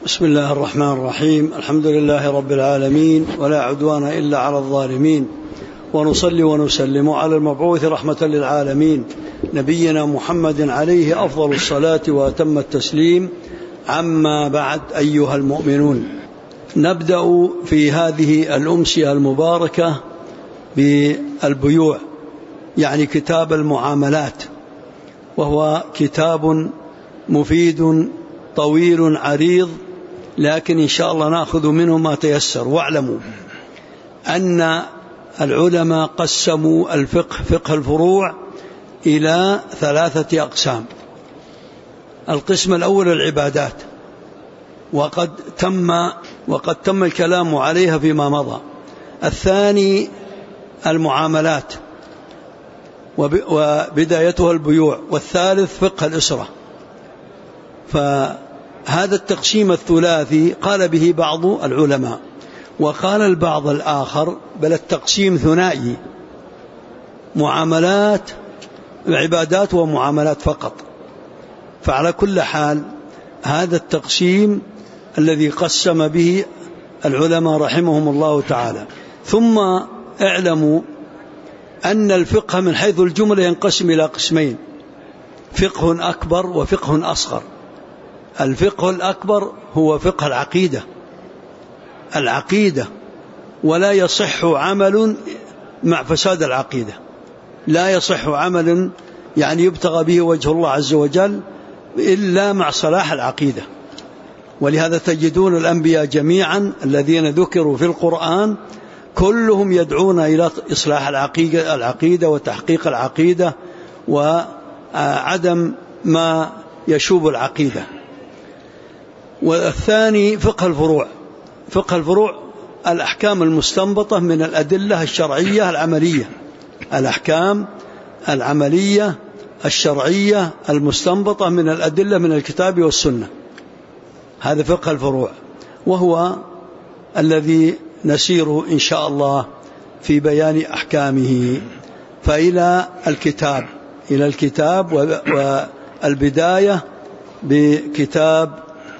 بسم الله الرحمن الرحيم. الحمد لله رب العالمين، ولا عدوان إلا على الظالمين، ونصلي ونسلم على المبعوث رحمة للعالمين نبينا محمد عليه أفضل الصلاة وأتم التسليم. عما بعد، أيها المؤمنون، نبدأ في هذه الأمسية المباركة بالبيوع، يعني كتاب المعاملات، وهو كتاب مفيد طويل عريض، لكن إن شاء الله نأخذ منه ما تيسر. واعلموا أن العلماء قسموا الفقه، فقه الفروع، إلى 3 أقسام. القسم الأول العبادات، وقد تم الكلام عليها فيما مضى. الثاني المعاملات، وبدايتها البيوع. والثالث فقه الأسرة. فهذا التقسيم الثلاثي قال به بعض العلماء، وقال البعض الآخر بل التقسيم ثنائي، معاملات، عبادات ومعاملات فقط. فعلى كل حال هذا التقسيم الذي قسم به العلماء رحمهم الله تعالى. ثم اعلموا أن الفقه من حيث الجملة ينقسم إلى قسمين: فقه أكبر وفقه أصغر. الفقه الأكبر هو فقه العقيدة، ولا يصح عمل مع فساد العقيدة. لا يصح عمل يعني يبتغى به وجه الله عز وجل إلا مع صلاح العقيدة. ولهذا تجدون الأنبياء جميعا الذين ذكروا في القرآن كلهم يدعون إلى إصلاح العقيدة وتحقيق العقيدة وعدم ما يشوب العقيدة. والثاني فقه الفروع. فقه الفروع الأحكام المستنبطة من الأدلة الشرعية العملية، الأحكام العملية الشرعية المستنبطة من الأدلة من الكتاب والسنة. هذا فقه الفروع، وهو الذي نسير إن شاء الله في بيان أحكامه. فإلى الكتاب والبداية بكتاب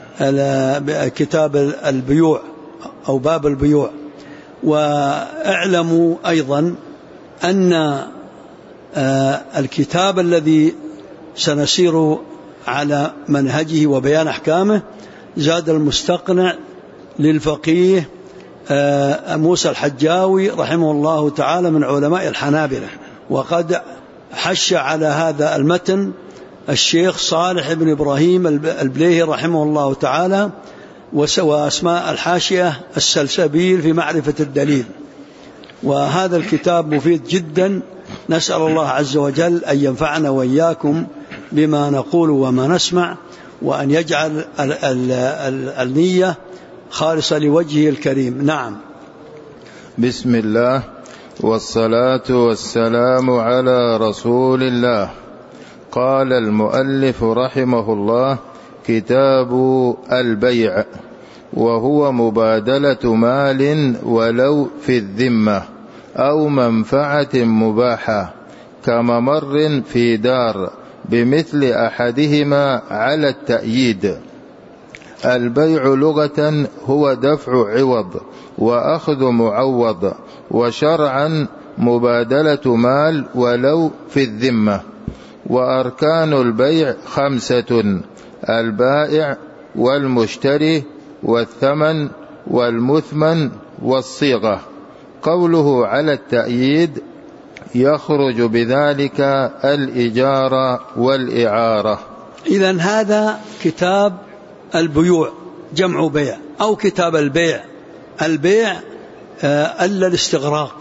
البيوع أو باب البيوع. واعلموا أيضا أن الكتاب الذي سنسير على منهجه وبيان أحكامه زاد المستقنع للفقيه موسى الحجاوي رحمه الله تعالى من علماء الحنابلة. وقد حش على هذا المتن الشيخ صالح بن إبراهيم البليهي رحمه الله تعالى، واسماء الحاشية السلسبيل في معرفة الدليل. وهذا الكتاب مفيد جدا. نسأل الله عز وجل أن ينفعنا وإياكم بما نقول وما نسمع، وأن يجعل النية خالصة لوجهه الكريم. نعم. بسم الله والصلاة والسلام على رسول الله. قال المؤلف رحمه الله: كتاب البيع، وهو مبادلة مال ولو في الذمة أو منفعة مباحة كممر في دار بمثل أحدهما على التأييد. البيع لغة هو دفع عوض وأخذ معوض، وشرعا مبادلة مال ولو في الذمة. وأركان البيع 5: البائع والمشتري والثمن والمثمن والصيغة. قوله على التأييد يخرج بذلك الإجارة والإعارة. إذن هذا كتاب البيوع، جمع بيع، أو كتاب البيع. البيع ألا الاستغراق،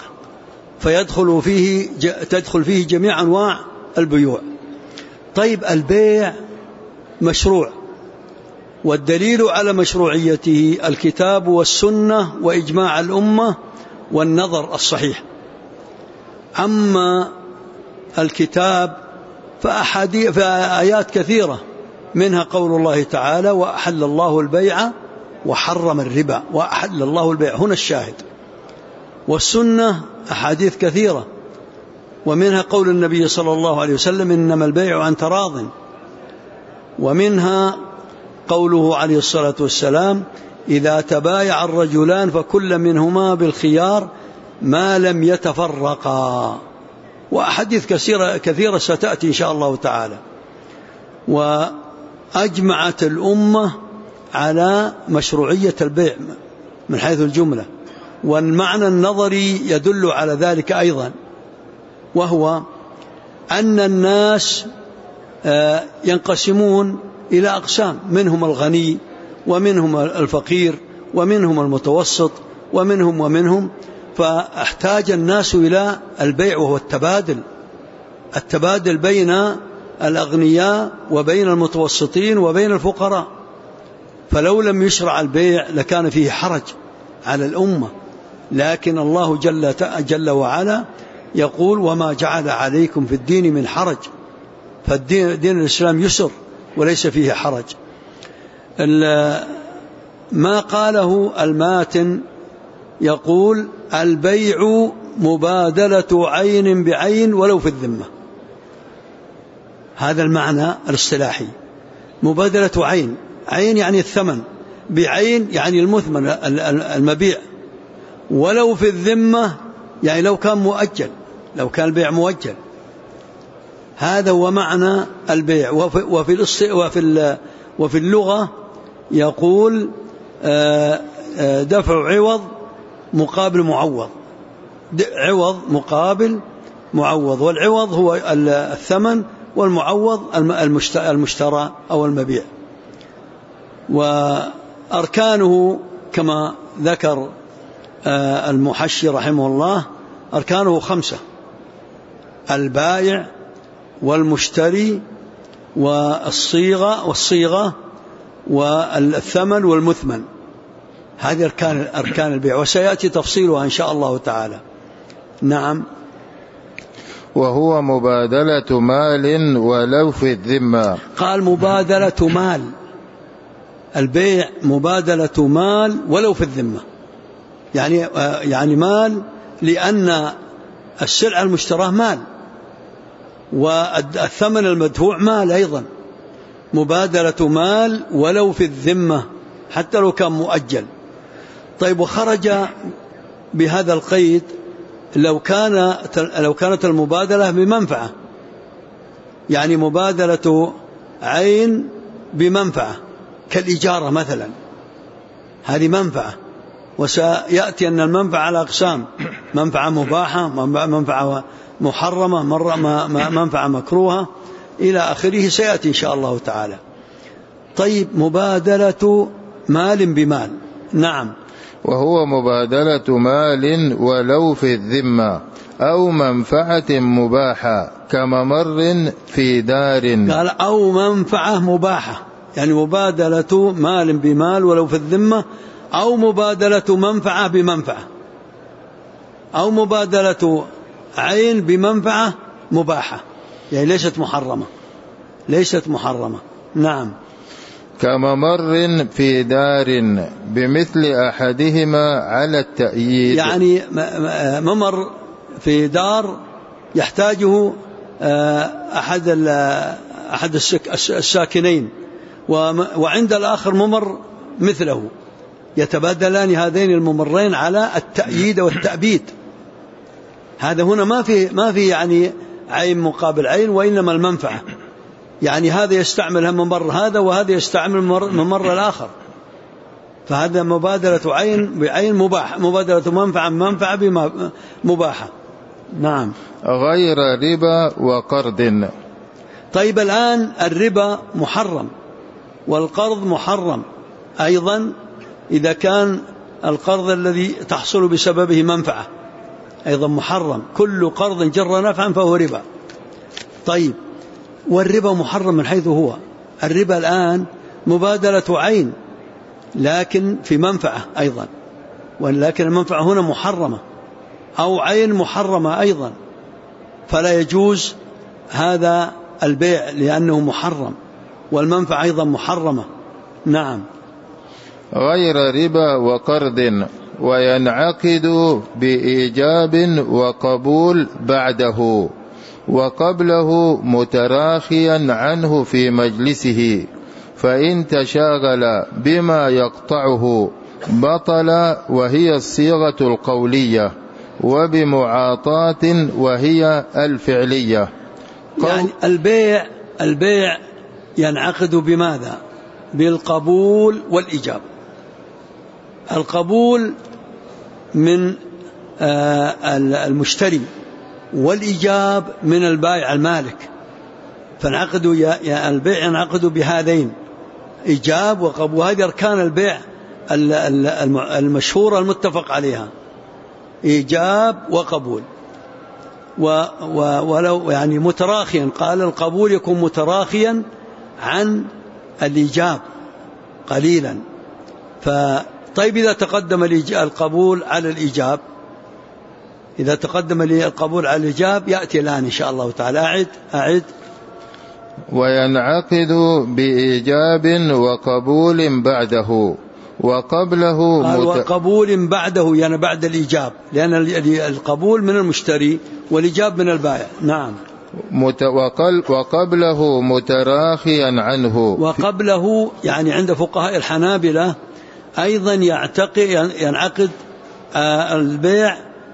تدخل فيه جميع أنواع البيوع. طيب، البيع مشروع، والدليل على مشروعيته الكتاب والسنة وإجماع الأمة والنظر الصحيح. أما الكتاب فآيات كثيرة، منها قول الله تعالى: وأحل الله البيع وحرم الربا. وأحل الله البيع، هنا الشاهد. والسنة أحاديث كثيرة، ومنها قول النبي صلى الله عليه وسلم: إنما البيع عن تراض. ومنها قوله عليه الصلاة والسلام: إذا تبايع الرجلان فكل منهما بالخيار ما لم يتفرقا. وأحاديث كثيرة ستأتي إن شاء الله تعالى. وأجمعت الأمة على مشروعية البيع من حيث الجملة، والمعنى النظري يدل على ذلك أيضا، وهو أن الناس ينقسمون إلى أقسام: منهم الغني، ومنهم الفقير، ومنهم المتوسط، ومنهم. فاحتاج الناس إلى البيع، وهو التبادل بين الأغنياء وبين المتوسطين وبين الفقراء. فلو لم يشرع البيع لكان فيه حرج على الأمة، لكن الله جل وعلا يقول: وما جعل عليكم في الدين من حرج. فالدين الإسلام يسر وليس فيه حرج. ما قاله الماتن يقول: البيع مبادلة عين بعين ولو في الذمة. هذا المعنى الاصطلاحي: مبادلة عين يعني الثمن، بعين يعني المثمن المبيع، ولو في الذمة يعني لو كان مؤجل، لو كان البيع مؤجل. هذا هو معنى البيع. وفي اللغة يقول: دفع عوض مقابل معوض، عوض مقابل معوض، والعوض هو الثمن، والمعوض المشترى أو المبيع. وأركانه كما ذكر المحشي رحمه الله أركانه 5: البائع والمشتري والصيغة والثمن والمثمن. هذه أركان البيع، وسيأتي تفصيلها إن شاء الله تعالى. نعم. وهو مبادلة مال ولو في الذمة. قال: مبادلة مال، البيع مبادلة مال ولو في الذمة، يعني مال، لأن السلعة المشتراه مال، والثمن المدفوع مال أيضا. مبادلة مال ولو في الذمة حتى لو كان مؤجل. طيب، وخرج بهذا القيد لو كانت المبادلة بمنفعة، يعني مبادلة عين بمنفعة كالإجارة مثلا، هذه منفعة. وسيأتي أن المنفعة على أقسام: منفعة مباحة، منفعة محرمة، منفعة مكروهة، إلى آخره، سيأتي إن شاء الله تعالى. طيب، مبادلة مال بمال. نعم. وهو مبادلة مال ولو في الذمة أو منفعة مباحة كممر في دار. قال: أو منفعة مباحة، يعني مبادلة مال بمال ولو في الذمة، أو مبادلة منفعة بمنفعة، أو مبادلة عين بمنفعة مباحة، يعني ليست محرمة. نعم. كممر في دار بمثل أحدهما على التأييد، يعني ممر في دار يحتاجه أحد الساكنين، وعند الآخر ممر مثله، يتبادلان هذين الممرين على التأييد والتأبيد. هذا هنا ما في يعني عين مقابل عين، وإنما المنفعة، يعني هذا يستعمل ممر هذا، وهذا يستعمل ممر الآخر. فهذا مبادلة عين بعين مباح، مبادلة منفعة مباحة. نعم. غير ربا وقرض. طيب، الآن الربا محرم والقرض محرم أيضا، إذا كان القرض الذي تحصل بسببه منفعة أيضا محرم. كل قرض جر نفعا فهو ربا. طيب، والربا محرم من حيث هو. الربا الآن مبادلة عين لكن في منفعة أيضا، ولكن المنفعة هنا محرمة، أو عين محرمة أيضا، فلا يجوز هذا البيع لأنه محرم، والمنفعة أيضا محرمة. نعم. غير ربا وقرض، وينعقد بإيجاب وقبول بعده، وقبله متراخيا عنه في مجلسه، فإن تشاغل بما يقطعه بطل، وهي الصيغة القولية، وبمعاطاة وهي الفعلية. يعني البيع ينعقد بماذا؟ بالقبول والإيجاب. القبول من المشتري، والإيجاب من البائع المالك. فنعقد البيع ينعقد بهذين، إيجاب وقبول. هذه أركان البيع المشهورة المتفق عليها، إيجاب وقبول. ولو يعني متراخيا، قال القبول يكون متراخيا عن الإيجاب قليلا. طيب إذا تقدم القبول على الإيجاب، إذا تقدم القبول على الإيجاب يأتي الآن إن شاء الله تعالى. أعد. وينعقد بإيجاب وقبول بعده وقبله. وقبول بعده يعني بعد الإيجاب، لأن القبول من المشتري والإيجاب من البائع. نعم. وقبله متراخيا عنه. وقبله يعني عند فقهاء الحنابلة أيضا ينعقد البيع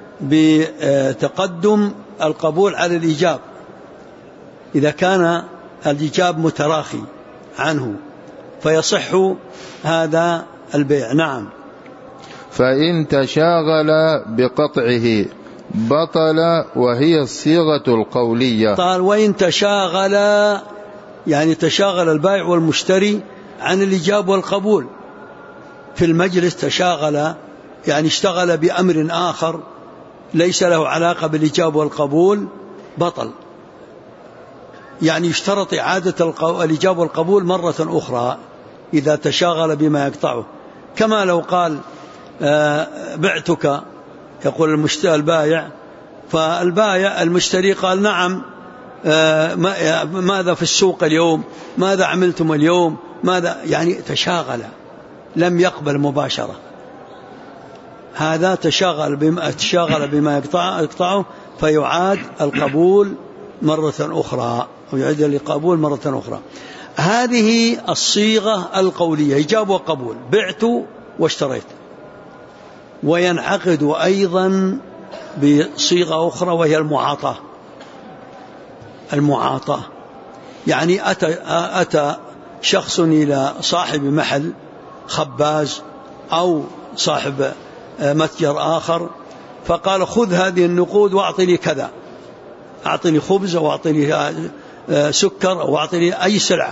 بتقدم القبول على الإيجاب، إذا كان الإيجاب متراخي عنه فيصح هذا البيع. نعم. فإن تشاغل بقطعه بطل، وهي الصيغة القولية. قال وإن تشاغل، يعني تشاغل البائع والمشتري عن الإيجاب والقبول في المجلس، تشاغل يعني اشتغل بأمر آخر ليس له علاقة بالإيجاب والقبول، بطل. يعني يشترط إعادة الإيجاب والقبول مرة أخرى إذا تشاغل بما يقطعه. كما لو قال بعتك، يقول البائع، فالبائع المشتري قال نعم، ماذا في السوق اليوم، ماذا عملتم اليوم، ماذا، يعني تشاغل، لم يقبل مباشرة. هذا تشاغل بما يقطعه، فيعاد القبول مرة أخرى، ويعيد القبول مرة أخرى. هذه الصيغة القولية، إيجاب وقبول، بعت واشتريت. وينعقد أيضا بصيغة أخرى وهي المعاطاة. يعني أتى شخص إلى صاحب محل، خباز أو صاحب متجر آخر، فقال خذ هذه النقود وأعطني كذا، أعطني خبز أو أعطني سكر أو أعطني أي سلعة.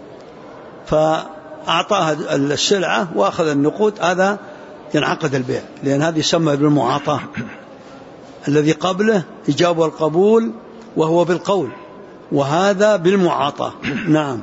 فأعطاها السلعة وأخذ النقود. هذا ينعقد البيع، لأن هذا يسمى بالمعاطاة. الذي قبله إجابة القبول وهو بالقول، وهذا بالمعاطاة. نعم.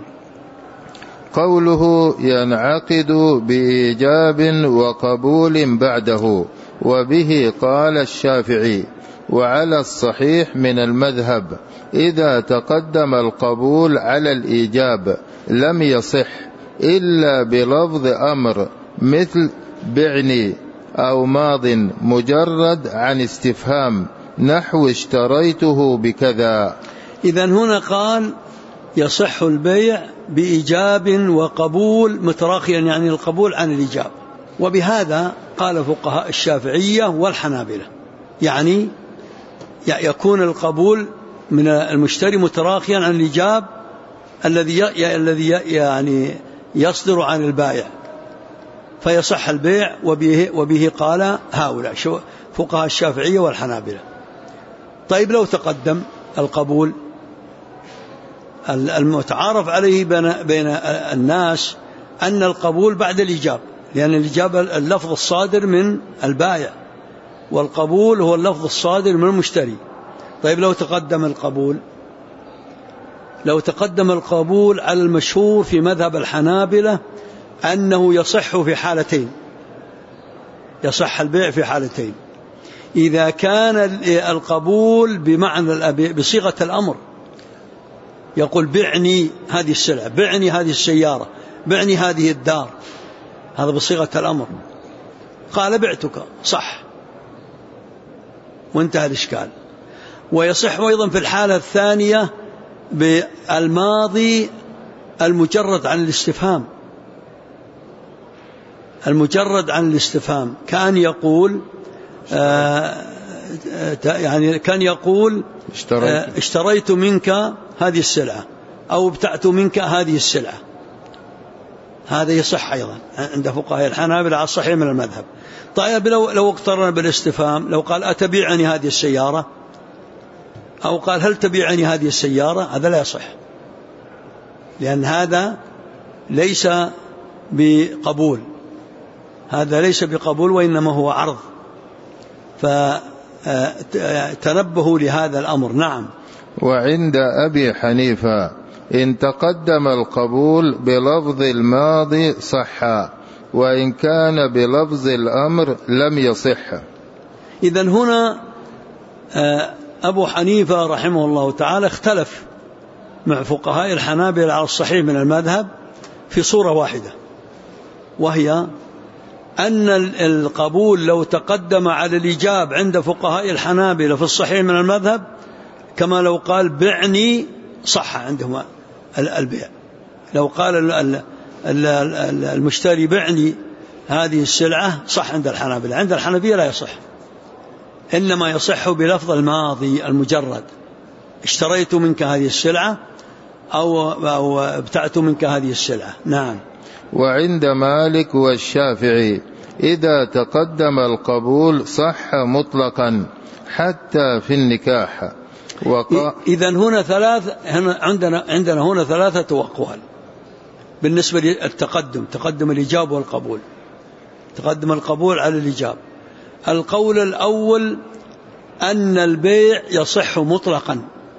قوله ينعقد بإيجاب وقبول بعده، وبه قال الشافعي. وعلى الصحيح من المذهب إذا تقدم القبول على الإيجاب لم يصح إلا بلفظ أمر، مثل بعني أو ماض مجرد عن استفهام، نحو اشتريته بكذا. إذن هنا قال يصح البيع بإيجاب وقبول متراخيا، يعني القبول عن الإيجاب. وبهذا قال فقهاء الشافعية والحنابلة، يعني يكون القبول من المشتري متراخيا عن الإيجاب الذي يعني يصدر عن البائع، فيصح البيع. وبه قال هؤلاء فقهاء الشافعية والحنابلة. طيب لو تقدم القبول، المتعارف عليه بين الناس أن القبول بعد الإيجاب، لأن الإيجاب اللفظ الصادر من البائع، والقبول هو اللفظ الصادر من المشتري. طيب لو تقدم القبول على المشهور في مذهب الحنابلة أنه يصح في حالتين، يصح البيع في حالتين. إذا كان القبول بمعنى بصيغة الأمر، يقول بعني هذه السلعة، بعني هذه السيارة، بعني هذه الدار، هذا بصيغة الأمر. قال بعتك، صح، وانتهى الإشكال. ويصح أيضا في الحالة الثانية بالماضي المجرد عن الاستفهام، المجرد عن الاستفهام، كان يقول يعني كان يقول اشتريت منك هذه السلعة أو ابتعت منك هذه السلعة، هذا يصح أيضا عند فقهاء الحنابلة على الصحيح من المذهب. طيب لو اقترن بالاستفهام، لو قال أتبيعني هذه السيارة، أو قال هل تبيعني هذه السيارة، هذا لا يصح، لأن هذا ليس بقبول، هذا ليس بقبول وإنما هو عرض، فتنبهوا لهذا الأمر. نعم. وعند أبي حنيفة إن تقدم القبول بلفظ الماضي صح، وإن كان بلفظ الأمر لم يصح. إذن هنا أبو حنيفة رحمه الله تعالى اختلف مع فقهاء الحنابلة على الصحيح من المذهب في صورة واحدة، وهي أن القبول لو تقدم على الإجاب عند فقهاء الحنابلة في الصحيح من المذهب كما لو قال بعني، صح عندهم البيع. لو قال المشتري بعني هذه السلعة صح عند الحنابلة، عند الحنفية لا يصح، إنما يصح بلفظ الماضي المجرد، اشتريت منك هذه السلعة أو ابتعت منك هذه السلعة. نعم. وعند مالك والشافعي إذا تقدم القبول صح مطلقا حتى في النكاح. إذن هنا عندنا هنا ثلاثة أقوال بالنسبة للتقدم، تقدم الإجاب والقبول، تقدم القبول على الإجاب. القول الأول أن البيع يصح مطلقا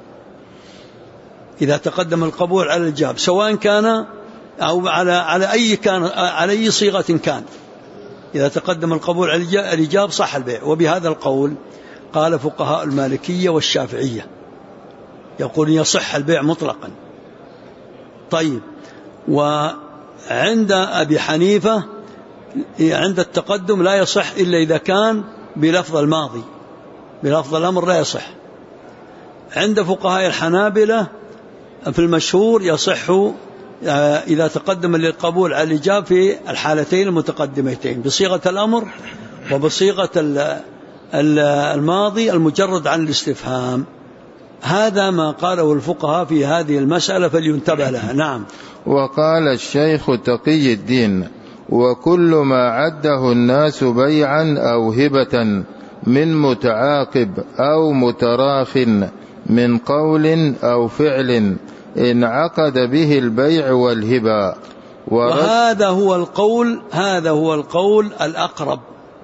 إذا تقدم القبول على الإجاب، سواء كان أو على أي صيغة كان، إذا تقدم القبول على الإجاب صح البيع. وبهذا القول قال فقهاء المالكية والشافعية، يقول يصح البيع مطلقا. طيب، وعند أبي حنيفة عند التقدم لا يصح إلا إذا كان بلفظ الماضي، بلفظ الأمر لا يصح. عند فقهاء الحنابلة في المشهور يصح إذا تقدم للقبول على الإجاب في الحالتين المتقدمتين، بصيغة الأمر وبصيغة الماضي المجرد عن الاستفهام. هذا ما قاله الفقهاء في هذه المسألة فلينتبه لها. نعم. وقال الشيخ تقي الدين: وكل ما عده الناس بيعا أو هبة من متعاقب أو متراخ من قول أو فعل انعقد به البيع والهبة. وهذا هو القول الأقرب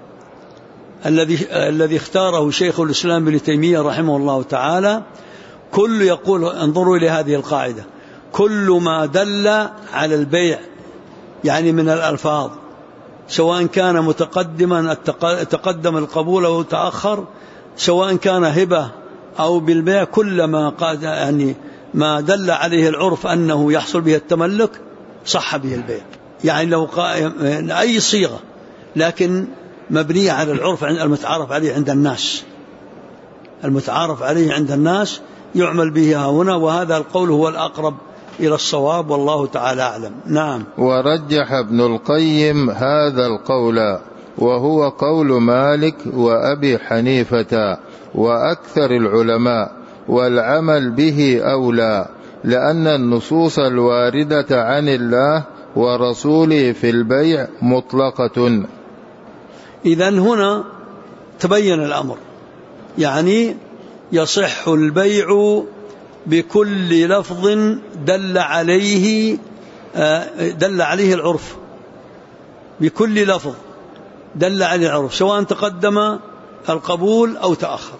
الذي اختاره شيخ الإسلام ابن تيمية رحمه الله تعالى. كل يقول، انظروا إلى هذه القاعدة: كل ما دل على البيع، يعني من الألفاظ، سواء كان متقدما تقدم القبول أو تأخر، سواء كان هبة أو بالبيع، كل ما يعني ما دل عليه العرف أنه يحصل به التملك صح به البيع. يعني لو أي صيغة لكن مبنية على العرف المتعارف عليه عند الناس، المتعارف عليه عند الناس يعمل به هنا. وهذا القول هو الأقرب إلى الصواب، والله تعالى أعلم. نعم. ورجح ابن القيم هذا القول، وهو قول مالك وأبي حنيفة وأكثر العلماء، والعمل به أولى، لأن النصوص الواردة عن الله ورسوله في البيع مطلقة. إذن هنا تبين الأمر، يعني يصح البيع بكل لفظ دل عليه العرف، بكل لفظ دل عليه العرف، سواء تقدم القبول أو تأخر.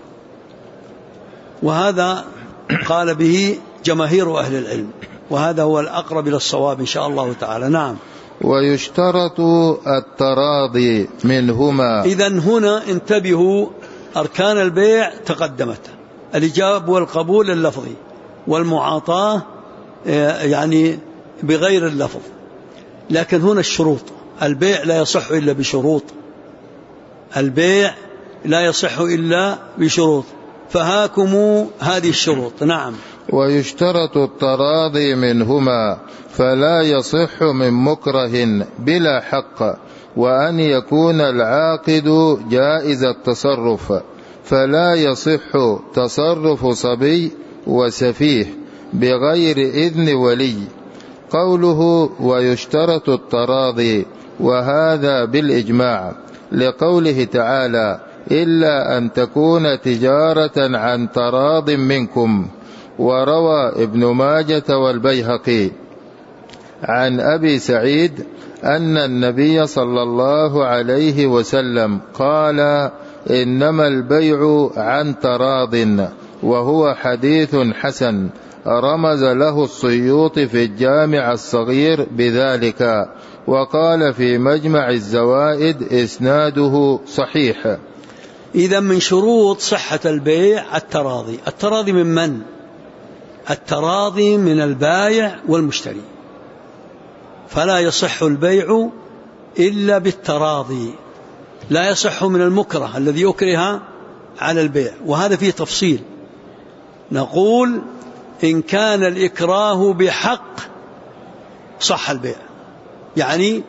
وهذا قال به جماهير أهل العلم، وهذا هو الأقرب إلى الصواب إن شاء الله تعالى. نعم. ويشترط التراضي منهما. إذن هنا انتبهوا، أركان البيع تقدمت: الإجاب والقبول اللفظي، والمعاطاة يعني بغير اللفظ. لكن هنا الشروط، البيع لا يصح إلا بشروط، البيع لا يصح إلا بشروط، فهاكم هذه الشروط. نعم. ويشترط التراضي منهما فلا يصح من مكره بلا حق، وأن يكون العاقد جائز التصرف، فلا يصح تصرف صبي وسفيه بغير إذن ولي. قوله ويشترط التراضي، وهذا بالإجماع، لقوله تعالى إلا أن تكون تجارة عن تراض منكم. وروى ابن ماجة والبيهقي عن أبي سعيد أن النبي صلى الله عليه وسلم قال إنما البيع عن تراض، وهو حديث حسن رمز له السيوطي في الجامع الصغير بذلك، وقال في مجمع الزوائد إسناده صحيح. إذا من شروط صحة البيع التراضي. التراضي من من؟ التراضي من البائع والمشتري، فلا يصح البيع إلا بالتراضي، لا يصح من المكره الذي يكره على البيع. وهذا فيه تفصيل، نقول إن كان الإكراه بحق صح البيع، يعني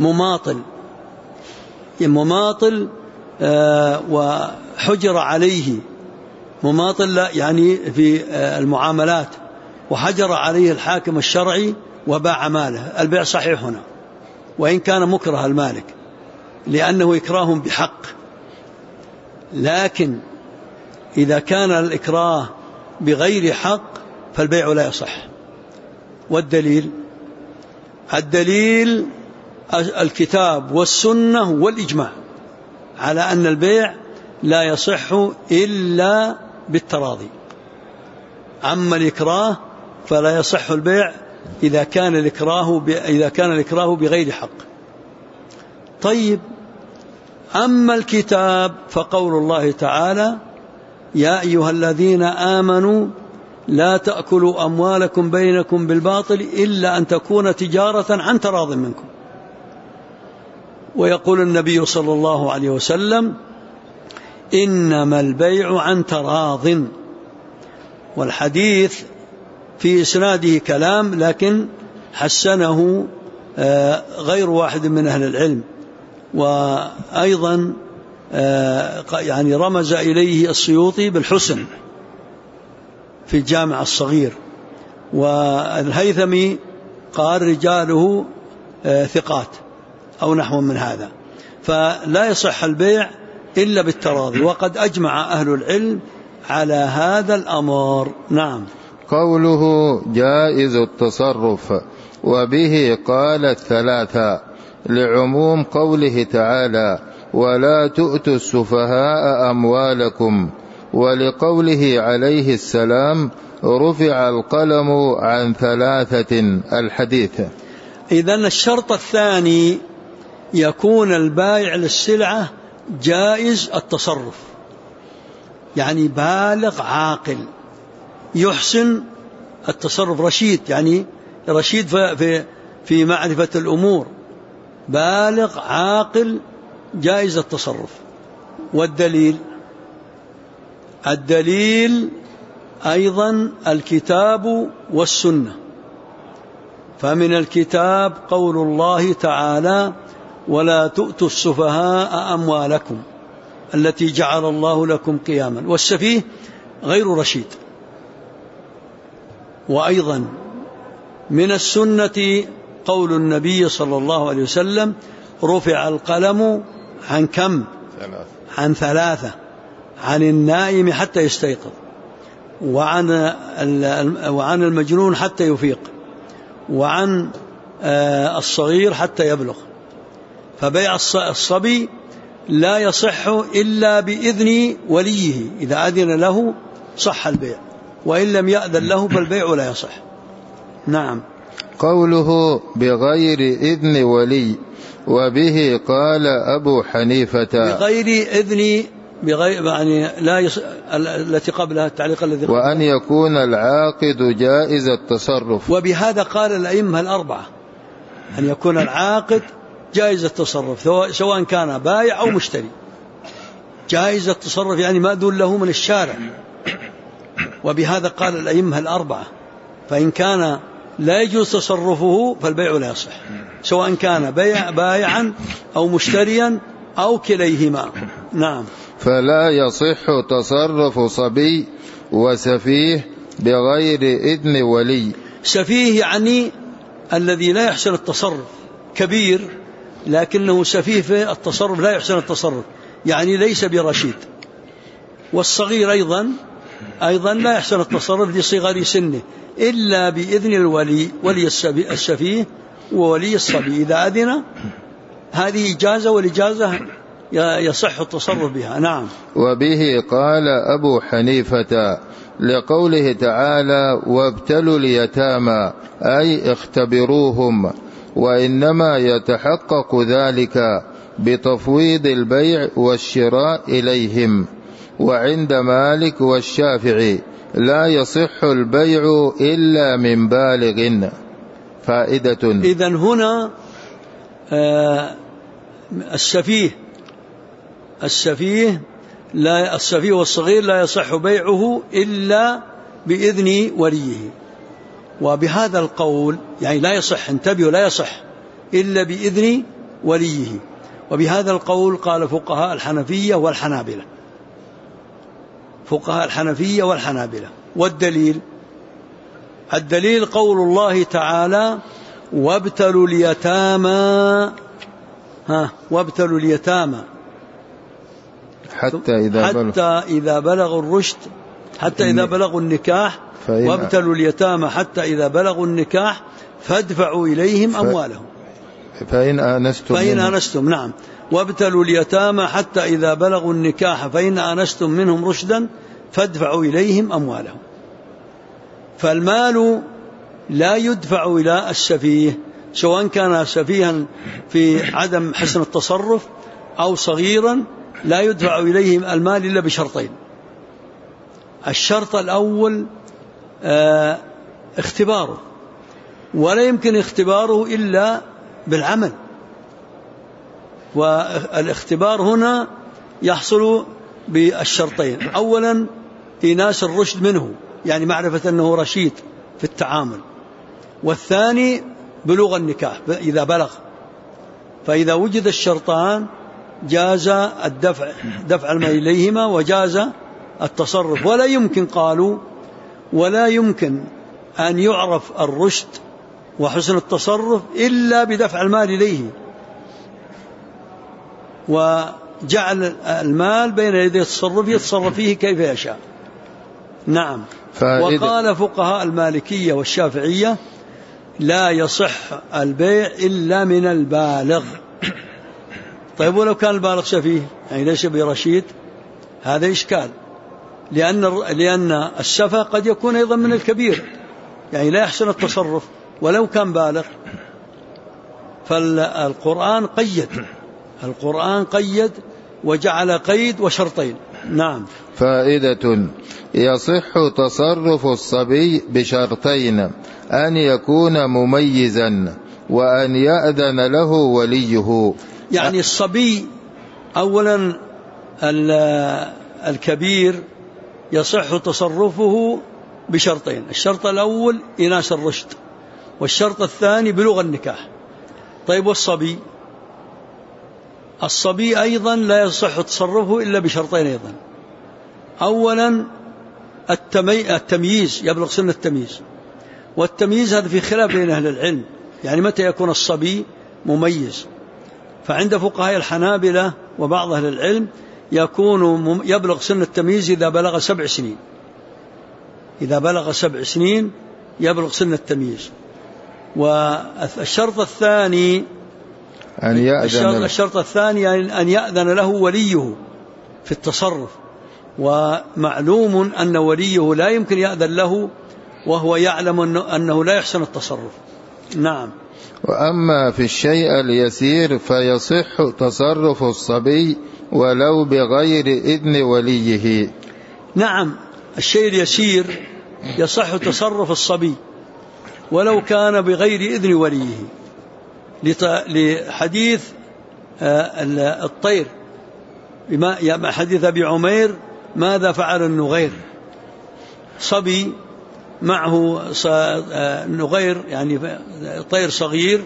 مماطل وحجر عليه، مماطل يعني في المعاملات وحجر عليه الحاكم الشرعي وباع ماله، البيع صحيح هنا وإن كان مكره المالك لأنه إكراه بحق. لكن إذا كان الإكراه بغير حق فالبيع لا يصح. والدليل الكتاب والسنة والإجماع على أن البيع لا يصح إلا بالتراضي. أما الإكراه فلا يصح البيع إذا كان الإكراه بغير حق. طيب، أما الكتاب فقول الله تعالى يا أيها الذين آمنوا لا تأكلوا أموالكم بينكم بالباطل إلا أن تكون تجارة عن تراض منكم. ويقول النبي صلى الله عليه وسلم إنما البيع عن تراض. والحديث في إسناده كلام، لكن حسنه غير واحد من أهل العلم، وأيضا يعني رمز إليه السيوطي بالحسن في الجامع الصغير، والهيثمي قال رجاله ثقات أو نحو من هذا. فلا يصح البيع إلا بالتراضي، وقد أجمع أهل العلم على هذا الأمر. نعم. قوله جائز التصرف، وبه قال الثلاثة لعموم قوله تعالى ولا تؤتوا السفهاء أموالكم، ولقوله عليه السلام رفع القلم عن ثلاثة الحديث. إذن الشرط الثاني يكون البائع للسلعة جائز التصرف، يعني بالغ عاقل يحسن التصرف، رشيد، يعني رشيد في معرفة الأمور، بالغ عاقل جائز التصرف. والدليل أيضا الكتاب والسنة. فمن الكتاب قول الله تعالى ولا تؤتوا السفهاء أموالكم التي جعل الله لكم قياما، والسفيه غير رشيد. وأيضا من السنة قول النبي صلى الله عليه وسلم رفع القلم عن كم؟ عن ثلاثة: عن النائم حتى يستيقظ، وعن المجنون حتى يفيق، وعن الصغير حتى يبلغ. فبيع الصبي لا يصح إلا بإذن وليه، إذا أذن له صح البيع، وإن لم يأذن له فالبيع لا يصح. نعم. قوله بغير إذن ولي، وبه قال أبو حنيفة بغير إذن، يعني لا التي قبلها التعليق الذي قبلها، وأن يكون العاقد جائز التصرف. وبهذا قال الأئمة الأربعة أن يكون العاقد جائز التصرف سواء كان بائع أو مشتري، جائز التصرف يعني مأذون له من الشارع. وبهذا قال الأئمة الأربعة. فإن كان لا يجوز تصرفه فالبيع لا يصح، سواء كان بائعا أو مشتريا أو كليهما. نعم. فلا يصح تصرف صبي وسفيه بغير إذن ولي. سفيه يعني الذي لا يحسن التصرف، كبير لكنه سفيه في التصرف، لا يحسن التصرف، يعني ليس برشيد. والصغير أيضا لا يحسن التصرف لصغر سنه إلا بإذن الولي، ولي السفيه وولي الصبي. إذا أذن هذه إجازة، والإجازة يصح التصرف بها. نعم. وبه قال أبو حنيفة لقوله تعالى وابتلوا اليتامى أي اختبروهم، وإنما يتحقق ذلك بتفويض البيع والشراء إليهم. وعند مالك والشافعي لا يصح البيع إلا من بالغ. فائدة. إذن هنا السفيه والصغير لا يصح بيعه إلا بإذن وليه. وبهذا القول يعني لا يصح، انتبهوا، لا يصح إلا بإذن وليه. وبهذا القول قال فقهاء الحنفية والحنابلة. والدليل قول الله تعالى وابتلوا اليتامى حتى إذا بلغوا الرشد، حتى إذا بلغوا النكاح. وابتلوا اليتامى حتى إذا بلغوا النكاح فادفعوا إليهم أموالهم فإن آنستم. نعم. وابتلوا اليتامى حتى إذا بلغوا النكاح فإن آنستم منهم رشدا فادفعوا إليهم أموالهم. فالمال لا يدفع إلى السفيه، سواء كان سفيها في عدم حسن التصرف أو صغيرا، لا يدفع إليهم المال إلا بشرطين. الشرط الأول اختباره، ولا يمكن اختباره إلا بالعمل. والاختبار هنا يحصل بالشرطين: أولا إيناس الرشد منه، يعني معرفة أنه رشيد في التعامل. والثاني بلوغ النكاح إذا بلغ. فإذا وجد الشرطان جاز دفع المال إليهما وجاز التصرف. ولا يمكن أن يعرف الرشد وحسن التصرف إلا بدفع المال إليه، وجعل المال بين يدي التصرف يتصرف فيه كيف يشاء. نعم. وقال فقهاء المالكية والشافعية لا يصح البيع إلا من البالغ. طيب ولو كان البالغ سفيه يعني ليس برشيد؟ هذا إشكال، لأن السفه قد يكون أيضا من الكبير، يعني لا يحسن التصرف ولو كان بالغ. فالقرآن قيد وجعل قيد وشرطين. نعم. فائدة: يصح تصرف الصبي بشرطين: أن يكون مميزا، وأن يأذن له وليه. يعني الصبي أولا الكبير يصح تصرفه بشرطين: الشرط الأول إناس الرشد، والشرط الثاني بلوغ النكاح. طيب الصبي أيضا لا يصح تصرفه إلا بشرطين أيضا: أولا التمييز، يبلغ سن التمييز. والتمييز هذا في خلاف بين أهل العلم، يعني متى يكون الصبي مميز. فعند فقهاء الحنابلة وبعض أهل العلم يبلغ سن التمييز إذا بلغ 7 سنين. إذا بلغ 7 سنين يبلغ سن التمييز. والشرط الثاني أن يأذن له وليه في التصرف. ومعلوم أن وليه لا يمكن يأذن له وهو يعلم أنه لا يحسن التصرف. نعم. وأما في الشيء اليسير فيصح تصرف الصبي ولو بغير إذن وليه. نعم، الشيء اليسير يصح تصرف الصبي ولو كان بغير إذن وليه، لحديث الطير، حديث أبي عمير: ماذا فعل النغير؟ صبي معه نغير يعني طير صغير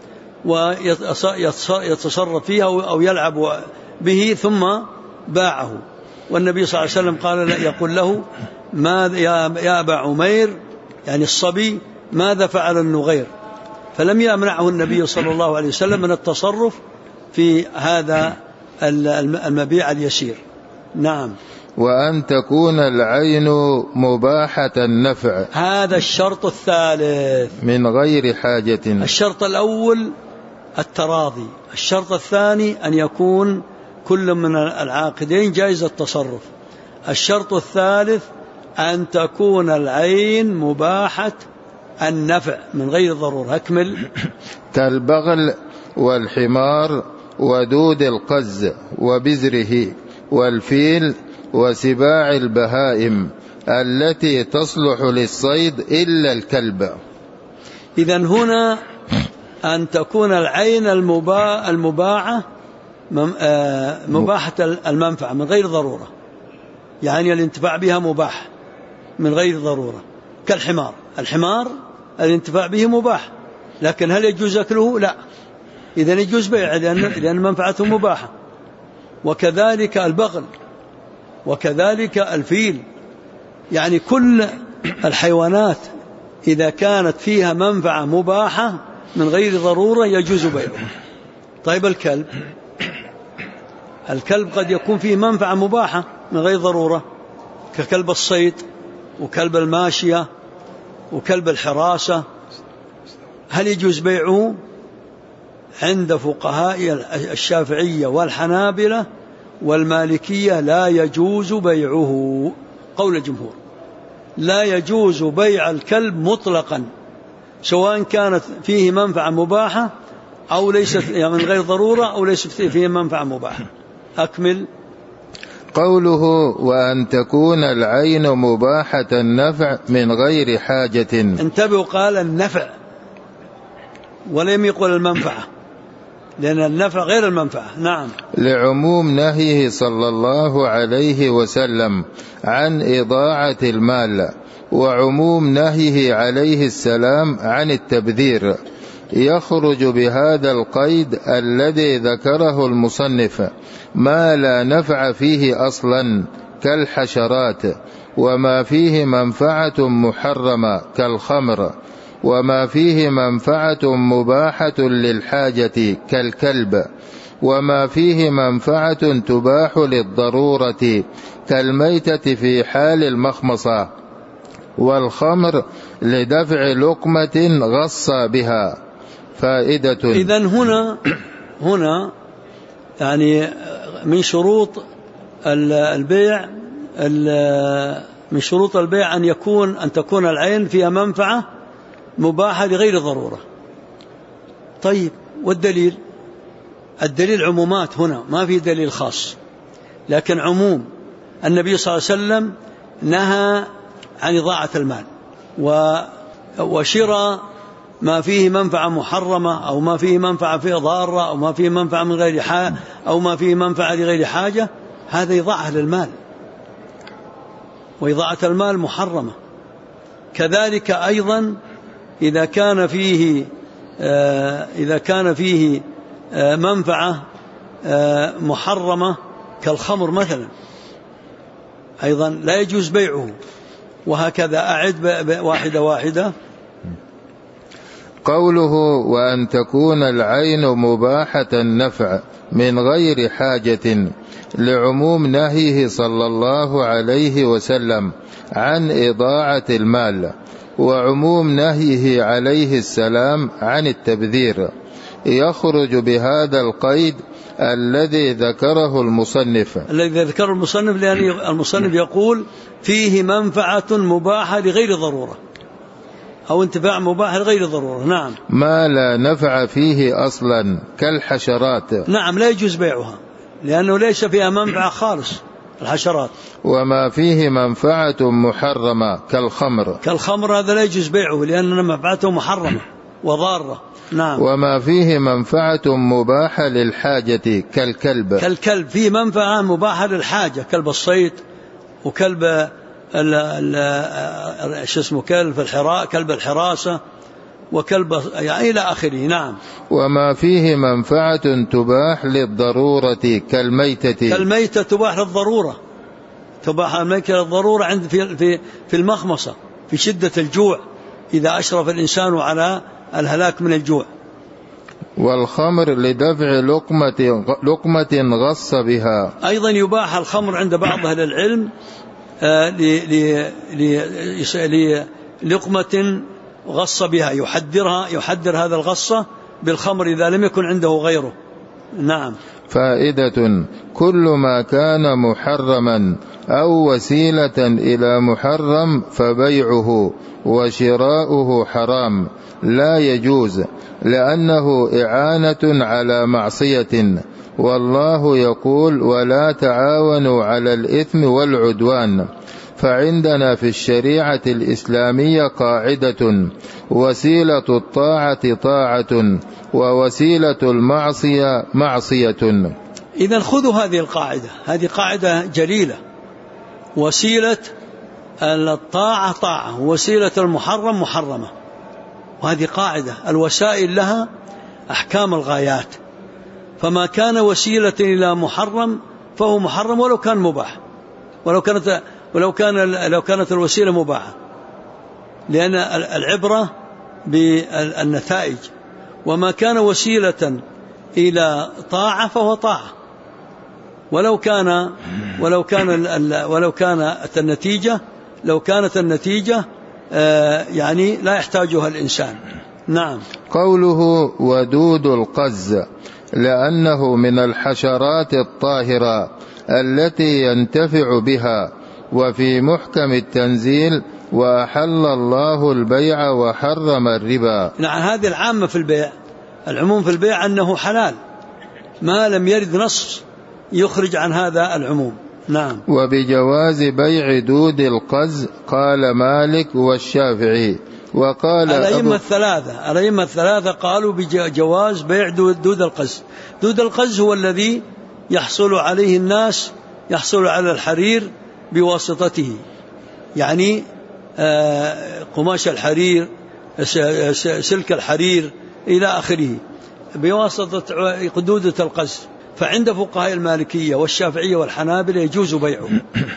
ويتصرف فيها أو يلعب به ثم باعه، والنبي صلى الله عليه وسلم قال يقول له ماذا يا أبا عمير، يعني الصبي، ماذا فعل النغير؟ فلم يمنعه النبي صلى الله عليه وسلم من التصرف في هذا المبيع اليسير. نعم. وأن تكون العين مباحة النفع، هذا الشرط الثالث من غير حاجة. الشرط الأول التراضي، الشرط الثاني أن يكون كل من العاقدين جائز التصرف، الشرط الثالث أن تكون العين مباحة النفع من غير ضرورة. أكمل. كالبغل والحمار ودود القز وبزره والفيل وسباع البهائم التي تصلح للصيد إلا الكلب. إذن هنا أن تكون العين المباحة مباحة المنفعة من غير ضرورة، يعني الانتفاع بها مباح من غير ضرورة. كالحمار، الحمار الانتفاع به مباح، لكن هل يجوز أكله؟ لا. إذن يجوز بيعه لأن منفعته مباحة. وكذلك البغل، وكذلك الفيل، يعني كل الحيوانات إذا كانت فيها منفعة مباحة من غير ضرورة يجوز بيعه. طيب الكلب قد يكون فيه منفعة مباحة من غير ضرورة، ككلب الصيد وكلب الماشية وكلب الحراسة، هل يجوز بيعه؟ عند فقهاء الشافعية والحنابلة والمالكية لا يجوز بيعه، قول الجمهور لا يجوز بيع الكلب مطلقا، سواء كانت فيه منفعة مباحة أو ليست، يعني من غير ضرورة، أو ليست فيه منفعة مباحة. أكمل. قوله وأن تكون العين مباحة النفع من غير حاجة. انتبهوا، قال النفع ولم يقل المنفعة، لأن النفع غير المنفعة. نعم. لعموم نهيه صلى الله عليه وسلم عن إضاعة المال، وعموم نهيه عليه السلام عن التبذير، يخرج بهذا القيد الذي ذكره المصنف ما لا نفع فيه أصلا كالحشرات، وما فيه منفعة محرمة كالخمر، وما فيه منفعة مباحة للحاجة كالكلب، وما فيه منفعة تباح للضرورة كالميتة في حال المخمصة، والخمر لدفع لقمة غص بها. فائدة. إذن هنا يعني من شروط البيع، من شروط البيع أن تكون العين فيها منفعة مباحة لغير ضرورة. طيب، والدليل؟ الدليل عمومات، هنا ما في دليل خاص، لكن عموم. النبي صلى الله عليه وسلم نهى عن إضاعة المال وشراء ما فيه منفعة محرمة، أو ما فيه منفعة فيه ضارة، أو ما فيه منفعة من غير حاجة، أو ما فيه منفعة لغير حاجة، هذا إضاعة للمال، وإضاعة المال محرمة. كذلك أيضا إذا كان فيه منفعة محرمة كالخمر مثلا، أيضا لا يجوز بيعه. وهكذا أعد واحدة واحدة. قوله وأن تكون العين مباحة النفع من غير حاجة، لعموم نهيه صلى الله عليه وسلم عن إضاعة المال، وعموم نهيه عليه السلام عن التبذير، يخرج بهذا القيد الذي ذكره المصنف. لأن المصنف يقول فيه منفعة مباحة لغير ضرورة، أو انتفاع مباح لغير ضرورة. نعم. ما لا نفع فيه أصلا كالحشرات. نعم، لا يجوز بيعها لأنه ليس فيها منفعة خالص الحشرات. وما فيه منفعة محرمة كالخمر هذا لا يجوز بيعه لأن منفعته محرمة وضارة. نعم. وما فيه منفعة مباحة للحاجة كالكلب فيه منفعة مباحة للحاجة، كلب الصيد وكلب شو اسمه كلب الحراسة وكلب يعني إلى آخره. نعم. وما فيه منفعة تباح للضرورة كالميتة تباح للضرورة، تباح الميتة للضرورة عند في المخمصة في شدة الجوع إذا أشرف الإنسان على الهلاك من الجوع. والخمر لدفع لقمة غص بها. أيضا يباح الخمر عند بعض أهل العلم لقمة غص بها، يحدر هذا الغصة بالخمر إذا لم يكن عنده غيره. نعم. فائدة: كل ما كان محرما أو وسيلة إلى محرم فبيعه وشراؤه حرام لا يجوز، لأنه إعانة على معصية، والله يقول: ولا تعاونوا على الإثم والعدوان. فعندنا في الشريعة الإسلامية قاعدة: وسيلة الطاعة طاعة، ووسيلة المعصية معصية. إذن خذوا هذه القاعدة، هذه قاعدة جليلة. وسيلة الطاعة طاعة، ووسيلة المحرم محرمة، وهذه قاعدة. الوسائل لها أحكام الغايات، فما كان وسيلة إلى محرم فهو محرم ولو كان مباح، ولو كانت الوسيلة مباحة، لأن العبرة بالنتائج. وما كان وسيلة إلى طاعة فهو طاعة، ولو كانت النتيجة يعني لا يحتاجها الإنسان. نعم. قوله: ودود القز، لأنه من الحشرات الطاهرة التي ينتفع بها. وفي محكم التنزيل: وأحل الله البيع وحرم الربا. نعم. هذه العامة في البيع، العموم في البيع أنه حلال ما لم يرد نص يخرج عن هذا العموم. نعم. وبجواز بيع دود القز قال مالك والشافعي. وقال الأئمة الثلاثة قالوا بجواز بيع دود القز. دود القز هو الذي يحصل عليه الناس، يحصل على الحرير بواسطته، يعني قماش الحرير، سلك الحرير إلى آخره، بواسطة دودة القز. فعند فقهاء المالكية والشافعية والحنابلة يجوز بيعه،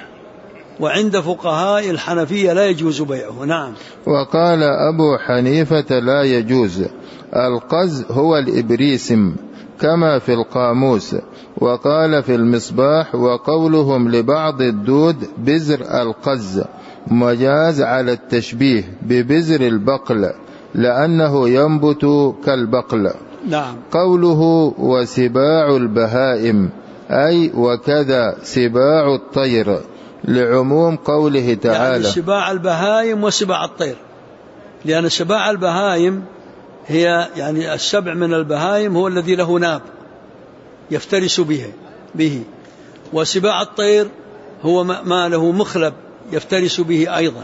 وعند فقهاء الحنفية لا يجوز بيعه. نعم. وقال أبو حنيفة: لا يجوز. القز هو الإبريسم كما في القاموس. وقال في المصباح: وقولهم لبعض الدود بزر القز مجاز على التشبيه ببزر البقل، لأنه ينبت كالبقل. نعم. قوله: وسباع البهائم، أي وكذا سباع الطير، لعموم قوله تعالى. يعني سباع البهائم وسباع الطير، لأن سباع البهائم هي يعني السبع من البهائم هو الذي له ناب يفترس به، وسباع الطير هو ما له مخلب يفترس به أيضا.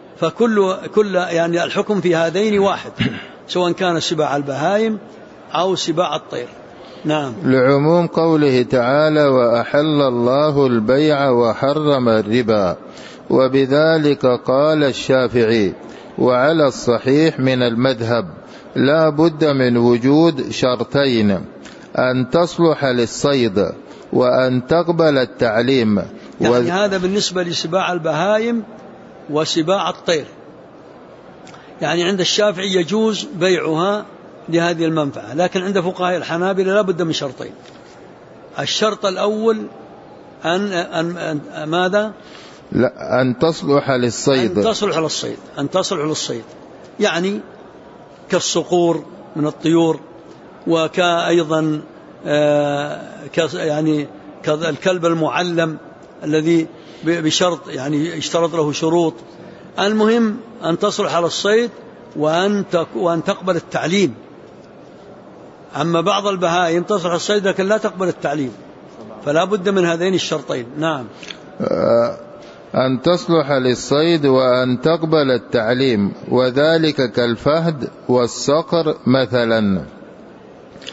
فكل يعني الحكم في هذين واحد، سواء كان سباع البهائم أو سباع الطير. نعم. لعموم قوله تعالى: وأحل الله البيع وحرم الربا. وبذلك قال الشافعي. وعلى الصحيح من المذهب لا بد من وجود شرطين: أن تصلح للصيد، وأن تقبل التعليم. يعني هذا بالنسبة لسباع البهائم وسباع الطير. يعني عند الشافعي يجوز بيعها لهذه المنفعة، لكن عند فقهاء الحنابلة لا بد من شرطين. الشرط الأول أن ماذا؟ لا، أن تصلح للصيد. أن تصلح للصيد يعني كالصقور من الطيور، وكأيضا يعني كالكلب المعلم الذي بشرط يعني يشترط له شروط. المهم أن تصلح على الصيد وأن تقبل التعليم. أما بعض البهائم تصلح الصيد لكن لا تقبل التعليم، فلا بد من هذين الشرطين. نعم. أن تصلح للصيد وأن تقبل التعليم، وذلك كالفهد والصقر مثلا.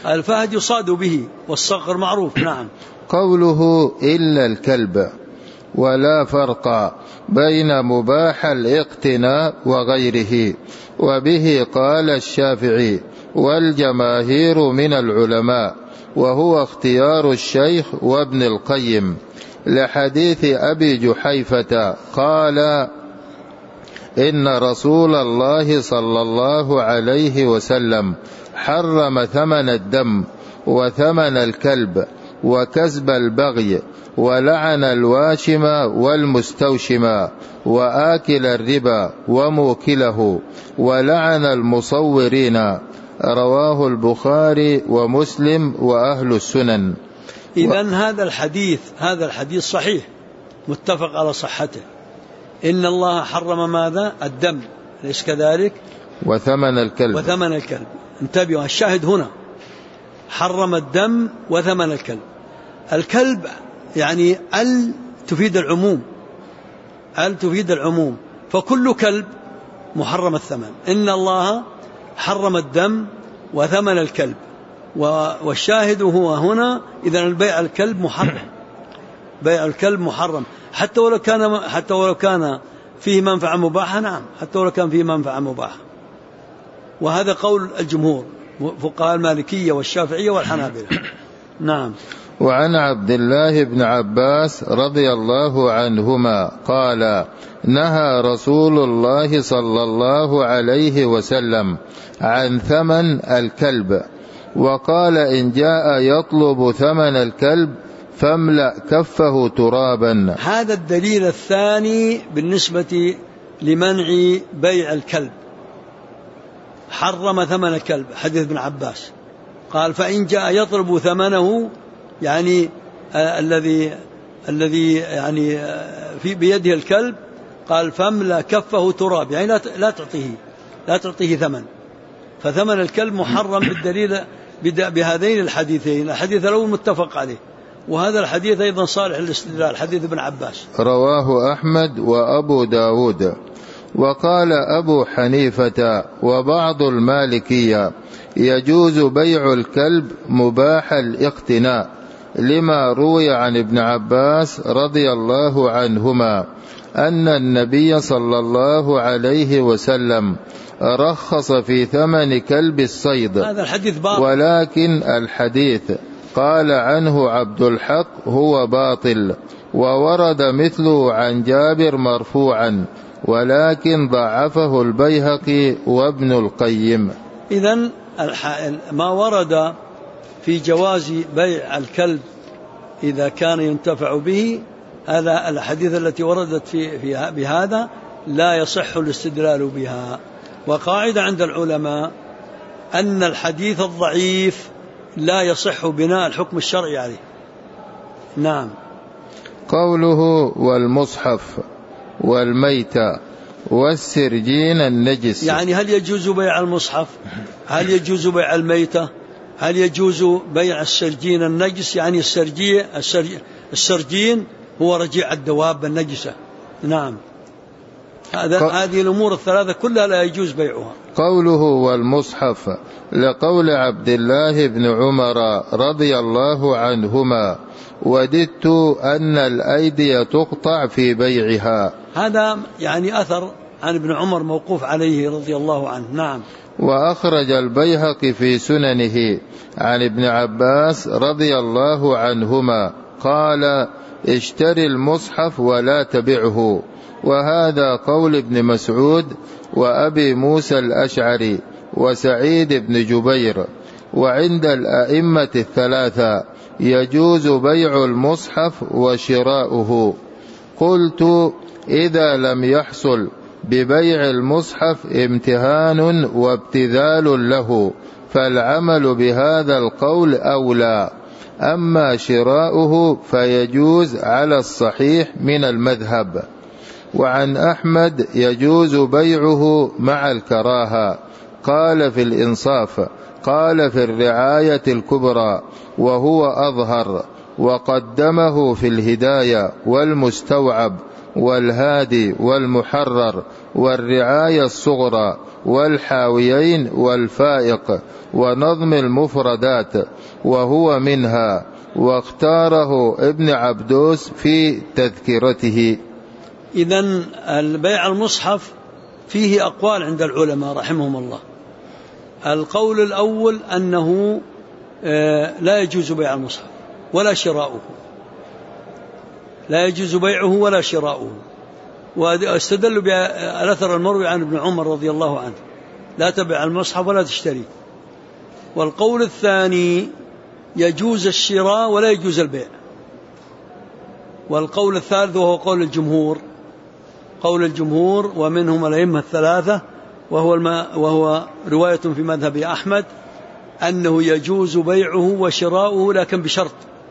الفهد يصاد به والصقر معروف. نعم. قوله: إلا الكلب، ولا فرق بين مباح الاقتناء وغيره. وبه قال الشافعي والجماهير من العلماء، وهو اختيار الشيخ وابن القيم، لحديث أبي جحيفة قال: إن رسول الله صلى الله عليه وسلم حرم ثمن الدم وثمن الكلب وكسب البغي، ولعن الواشم والمستوشم وآكل الربا وموكله، ولعن المصورين. رواه البخاري ومسلم وأهل السنن. إذن هذا الحديث صحيح متفق على صحته. إن الله حرم ماذا؟ الدم، ليس كذلك؟ وثمن الكلب. انتبهوا، الشاهد هنا حرم الدم وثمن الكلب. الكلب يعني تفيد العموم، فكل كلب محرم الثمن. إن الله حرم الدم وثمن الكلب، والشاهد هو هنا إذن البيع الكلب محرم، بيع الكلب محرم حتى ولو كان فيه منفعة مباحة. نعم، حتى ولو كان فيه منفعة مباحة. وهذا قول الجمهور فقهاء المالكية والشافعية والحنابلة. نعم. وعن عبد الله بن عباس رضي الله عنهما قال: نهى رسول الله صلى الله عليه وسلم عن ثمن الكلب، وقال: إن جاء يطلب ثمن الكلب فاملأ كفه ترابا. هذا الدليل الثاني بالنسبة لمنع بيع الكلب. حرم ثمن الكلب، حديث ابن عباس قال: فإن جاء يطلب ثمنه، يعني الذي يعني في بيده الكلب، قال: فاملأ كفه تراب، يعني لا تعطيه ثمن. فثمن الكلب محرم بالدليل بهذين الحديثين. الحديث الأول متفق عليه، وهذا الحديث أيضا صالح للاستدلال، حديث ابن عباس. رواه أحمد وأبو داود. وقال أبو حنيفة وبعض المالكية: يجوز بيع الكلب مباح الاقتناء، لما روي عن ابن عباس رضي الله عنهما أن النبي صلى الله عليه وسلم رخص في ثمن كلب الصيد. هذا الحديث باطل، ولكن الحديث قال عنه عبد الحق هو باطل، وورد مثله عن جابر مرفوعا، ولكن ضعفه البيهقي وابن القيم. إذن ما ورد في جواز بيع الكلب إذا كان ينتفع به، هذا الحديث التي وردت في بهذا لا يصح الاستدلال بها. وقاعدة عند العلماء أن الحديث الضعيف لا يصح بناء الحكم الشرعي عليه. نعم. قوله: والمصحف والميتة والسرجين النجس، يعني هل يجوز بيع المصحف؟ هل يجوز بيع الميتة؟ هل يجوز بيع السرجين النجس؟ يعني السرجين هو رجيع الدواب النجسة. نعم. هذه الأمور الثلاثة كلها لا يجوز بيعها. قوله: والمصحف، لقول عبد الله بن عمر رضي الله عنهما: وددت أن الأيدي تقطع في بيعها. هذا يعني أثر عن ابن عمر موقوف عليه رضي الله عنه. نعم. وأخرج البيهقي في سننه عن ابن عباس رضي الله عنهما قال: اشتري المصحف ولا تبعه. وهذا قول ابن مسعود وأبي موسى الأشعري وسعيد بن جبير. وعند الأئمة الثلاثة يجوز بيع المصحف وشراؤه. قلت: إذا لم يحصل ببيع المصحف امتهان وابتذال له فالعمل بهذا القول أولى، أما شراؤه فيجوز على الصحيح من المذهب. وعن أحمد يجوز بيعه مع الكراهة، قال في الإنصاف، قال في الرعاية الكبرى وهو أظهر، وقدمه في الهداية والمستوعب والهادي والمحرر والرعاية الصغرى والحاويين والفائق ونظم المفردات، وهو منها. واختاره ابن عبدوس في تذكرته. إذن البيع المصحف فيه أقوال عند العلماء رحمهم الله. القول الأول أنه لا يجوز بيع المصحف ولا شراؤه، لا يجوز بيعه ولا شراؤه، واستدلوا بالأثر المروي عن ابن عمر رضي الله عنه: لا تبيع المصحف ولا تشتري. والقول الثاني يجوز الشراء ولا يجوز البيع. والقول الثالث وهو قول الجمهور، قول الجمهور ومنهم الأئمة الثلاثة، وهو رواية في مذهب أحمد، أنه يجوز بيعه وشراؤه لكن بشرط.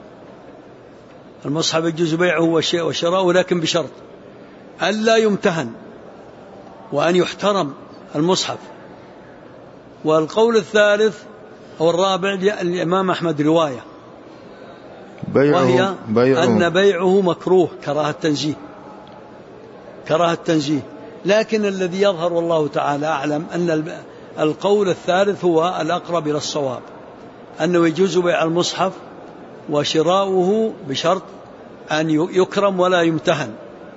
المصحف يجوز بيعه وشراؤه لكن بشرط ألا يمتهن وأن يحترم المصحف. والقول الثالث أو الرابع للإمام أحمد رواية، وهي أن بيعه مكروه كراهة تنزيه. لكن الذي يظهر والله تعالى أعلم أن القول الثالث هو الأقرب إلى الصواب، أنه يجوز بيع المصحف وشراؤه بشرط أن يكرم ولا يمتهن.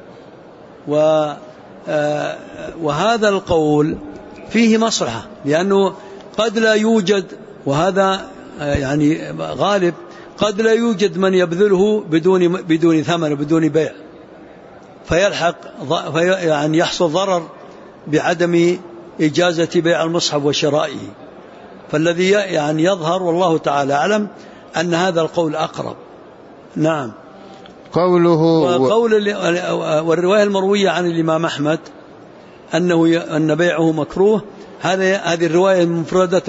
وهذا القول فيه مصلحة، لأنه قد لا يوجد، وهذا يعني غالب، قد لا يوجد من يبذله بدون ثمن بدون بيع، يعني يحصل ضرر بعدم إجازة بيع المصحف وشرائه. فالذي يعني يظهر والله تعالى أعلم أن هذا القول أقرب. نعم. والرواية المروية عن الإمام أحمد أن بيعه مكروه، هذه الرواية من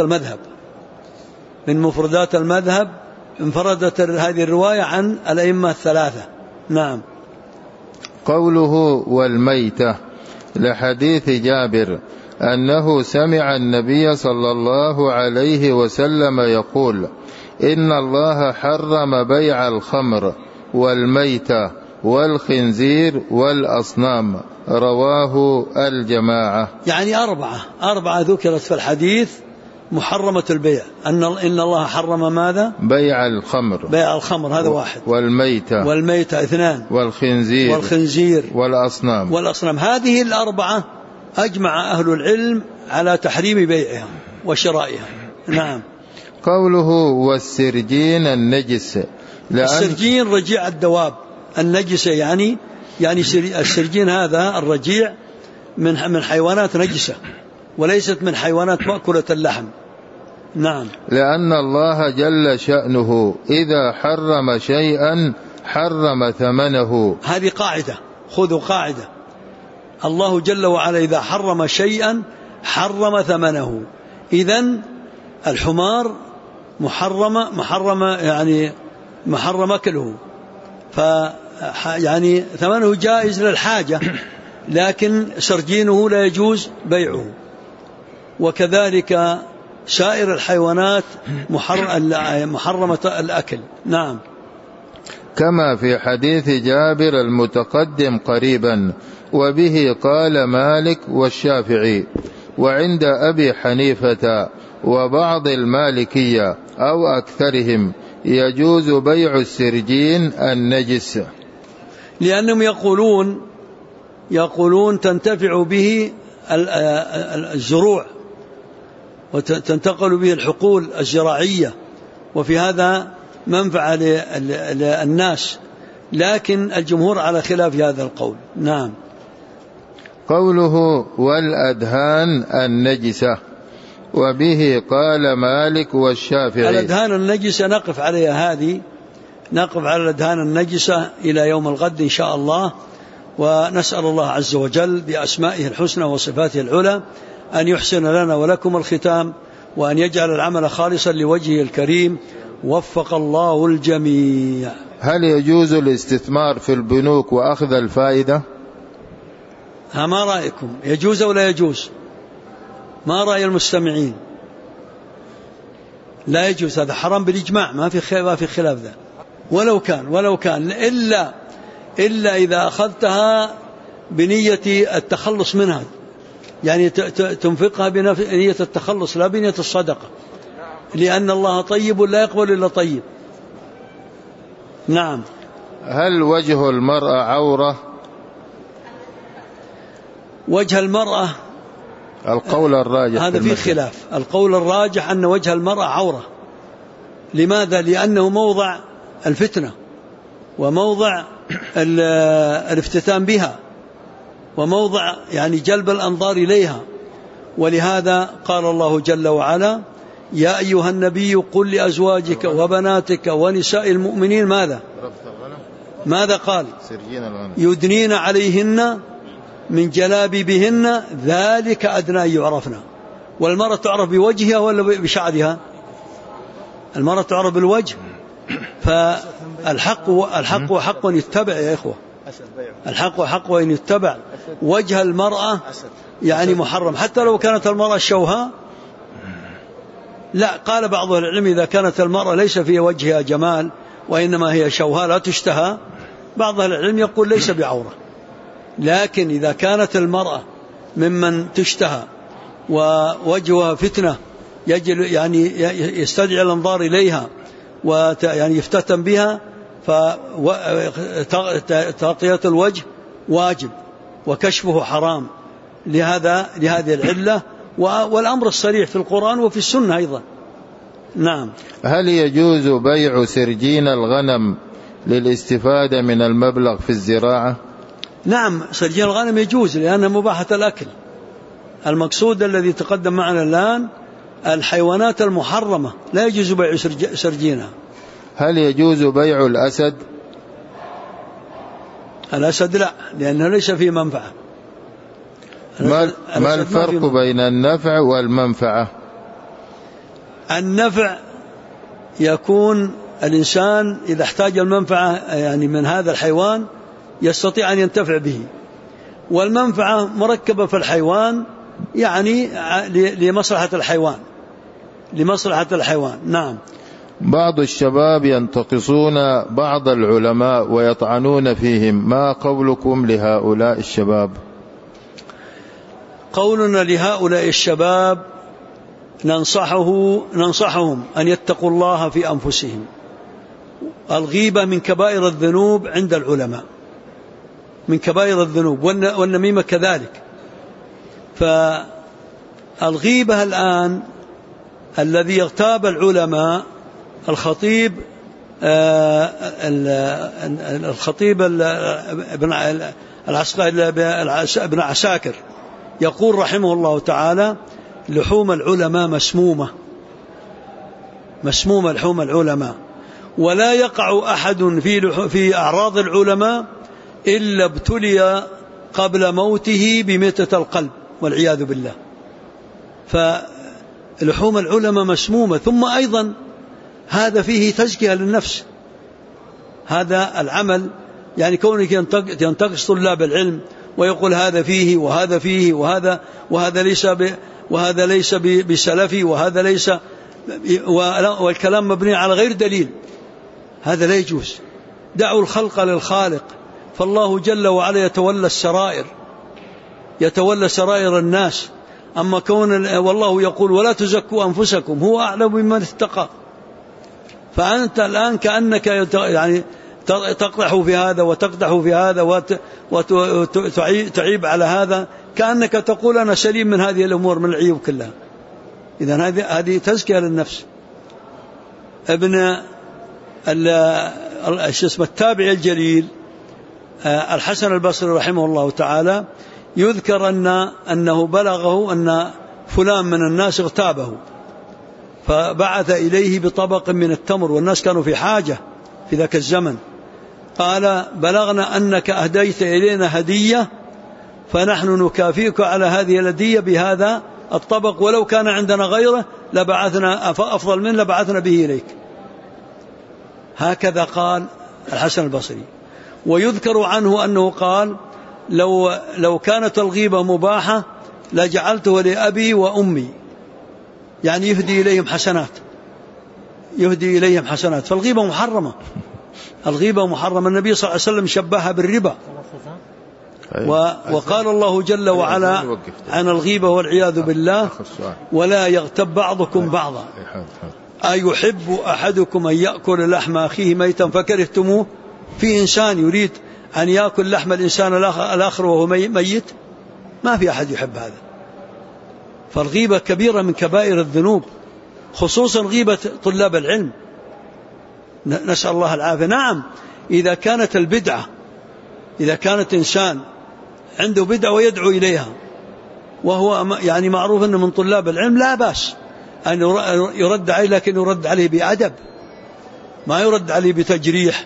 مفردات المذهب، انفردت هذه الرواية عن الأئمة الثلاثة. نعم. قوله والميتة لحديث جابر أنه سمع النبي صلى الله عليه وسلم يقول: إن الله حرم بيع الخمر والميتة والخنزير والأصنام، رواه الجماعة. يعني أربعة ذكرت في الحديث محرمة البيع. إن الله حرم ماذا؟ بيع الخمر هذا واحد، والميتة اثنان، والخنزير والأصنام. هذه الأربعة أجمع أهل العلم على تحريم بيعها وشرائها. نعم. قوله والسرجين النجس، السرجين رجيع الدواب النجسة، يعني السرجين هذا الرجيع من حيوانات نجسة وليست من حيوانات مأكولة اللحم. نعم. لأن الله جل شأنه إذا حرم شيئا حرم ثمنه. هذه قاعدة، خذوا قاعدة: الله جل وعلا إذا حرم شيئا حرم ثمنه. إذن الحمار محرم أكله، يعني ثمنه جائز للحاجة، لكن سرجينه لا يجوز بيعه. وكذلك سائر الحيوانات محرمة الأكل. نعم. كما في حديث جابر المتقدم قريبا، وبه قال مالك والشافعي، وعند أبي حنيفة وبعض المالكية أو أكثرهم يجوز بيع السرجين النجس، لأنهم يقولون تنتفع به الزروع وتنتقل به الحقول الزراعية، وفي هذا منفعة للناس، لكن الجمهور على خلاف هذا القول. نعم. قوله والأدهان النجسة، وبه قال مالك والشافعي. الأدهان النجسة نقف عليها، نقف على الأدهان النجسة إلى يوم الغد إن شاء الله، ونسأل الله عز وجل بأسمائه الحسنى وصفاته العلى أن يحسن لنا ولكم الختام، وأن يجعل العمل خالصا لوجهه الكريم. وفق الله الجميع. هل يجوز الاستثمار في البنوك وأخذ الفائدة؟ ما رأيكم، يجوز ولا يجوز؟ ما رأي المستمعين؟ لا يجوز، هذا حرام بالإجماع، ما في خلاف ذا. ولو كان إلا إذا أخذتها بنية التخلص منها، يعني تنفقها بنية التخلص لا بنية الصدقة، لأن الله طيب لا يقبل إلا طيب. نعم. هل وجه المرأة عورة؟ وجه المرأة القول الراجح هذا فيه خلاف. القول الراجح أن وجه المرأة عورة. لماذا؟ لأنه موضع الفتنة وموضع الافتتان بها وموضع يعني جلب الأنظار إليها. ولهذا قال الله جل وعلا: يا أيها النبي قل لأزواجك وبناتك ونساء المؤمنين ماذا قال؟ يدنين عليهن من جلابيبهن ذلك أدنى أن يعرفن. والمرأة تعرف بوجهها ولا بشعرها؟ المرأة تعرف بالوجه. فالحق حق يتبع يا إخوة، الحق حق وإن يتبع. وجه المرأة يعني محرم حتى لو كانت المرأة شوهاء. لا، قال بعض العلم إذا كانت المرأة ليس في وجهها جمال وإنما هي شوهاء لا تشتهى، بعض العلم يقول ليس بعورة. لكن إذا كانت المرأة ممن تشتهى ووجهها فتنة يعني يستدعي الانظار إليها ويعني يفتتن بها، فتغطية الوجه واجب وكشفه حرام لهذه العلة، والأمر الصريح في القرآن وفي السنة أيضا. نعم. هل يجوز بيع سرجين الغنم للاستفادة من المبلغ في الزراعة؟ نعم، سرجين الغنم يجوز لأنها مباحة الأكل. المقصود الذي تقدم معنا الآن الحيوانات المحرمة لا يجوز بيع سرجينها. هل يجوز بيع الأسد؟ الأسد لا، لأنه ليس فيه منفعة. ما الفرق بين النفع والمنفعة؟ النفع يكون الإنسان إذا احتاج المنفعة يعني من هذا الحيوان يستطيع أن ينتفع به، والمنفعة مركبة في الحيوان يعني لمصلحة الحيوان. نعم. بعض الشباب ينتقصون بعض العلماء ويطعنون فيهم، ما قولكم لهؤلاء الشباب؟ قولنا لهؤلاء الشباب ننصحهم أن يتقوا الله في أنفسهم. الغيبة من كبائر الذنوب عند العلماء، من كبائر الذنوب، والنميمة كذلك. فالغيبة الآن الذي يغتاب العلماء الخطيب ابن عساكر يقول رحمه الله تعالى: لحوم العلماء مسمومة لحوم العلماء، ولا يقع أحد في أعراض العلماء إلا ابتلي قبل موته بميتة القلب والعياذ بالله. فلحوم العلماء مسمومة. ثم أيضا هذا فيه تزكية للنفس، هذا العمل يعني كونك ينتقص طلاب العلم ويقول هذا فيه وهذا فيه وهذا ليس بسلفي وهذا ليس، والكلام مبني على غير دليل، هذا لا يجوز. دعوا الخلق للخالق، فالله جل وعلا يتولى سرائر الناس. أما والله يقول: ولا تزكوا أنفسكم هو أعلم بمن اتقى. فأنت الآن كأنك يعني تقدح في هذا وتقدح في هذا وتعيب على هذا، كأنك تقول أنا سليم من هذه الأمور من العيوب كلها. إذن هذه تزكية للنفس. ابن التابع الجليل الحسن البصري رحمه الله تعالى يذكر أنه بلغه أن فلان من الناس اغتابه، فبعث إليه بطبق من التمر، والناس كانوا في حاجة في ذاك الزمن. قال: بلغنا أنك أهديت إلينا هدية، فنحن نكافئك على هذه الهدية بهذا الطبق، ولو كان عندنا غيره لبعثنا أفضل منه لبعثنا به إليك. هكذا قال الحسن البصري. ويذكر عنه أنه قال: لو كانت الغيبة مباحة لجعلته لأبي وأمي، يعني يهدي إليهم حسنات. فالغيبة محرمة، الغيبة محرمة. النبي صلى الله عليه وسلم شبهها بالربا، وقال الله جل وعلا عن الغيبة والعياذ بالله: ولا يغتب بعضكم بعضا. أيحب أحدكم أن يأكل لحم أخيه ميتا فكرهتموه؟ في إنسان يريد أن يأكل لحم الإنسان الآخر وهو ميت؟ ما في أحد يحب هذا. فالغيبة كبيرة من كبائر الذنوب، خصوصا غيبة طلاب العلم، نسأل الله العافية. نعم، إذا كانت البدعة، إذا كانت إنسان عنده بدعة ويدعو إليها وهو يعني معروف أنه من طلاب العلم، لا بأس أن يرد عليه، لكن يرد عليه بأدب، ما يرد عليه بتجريح.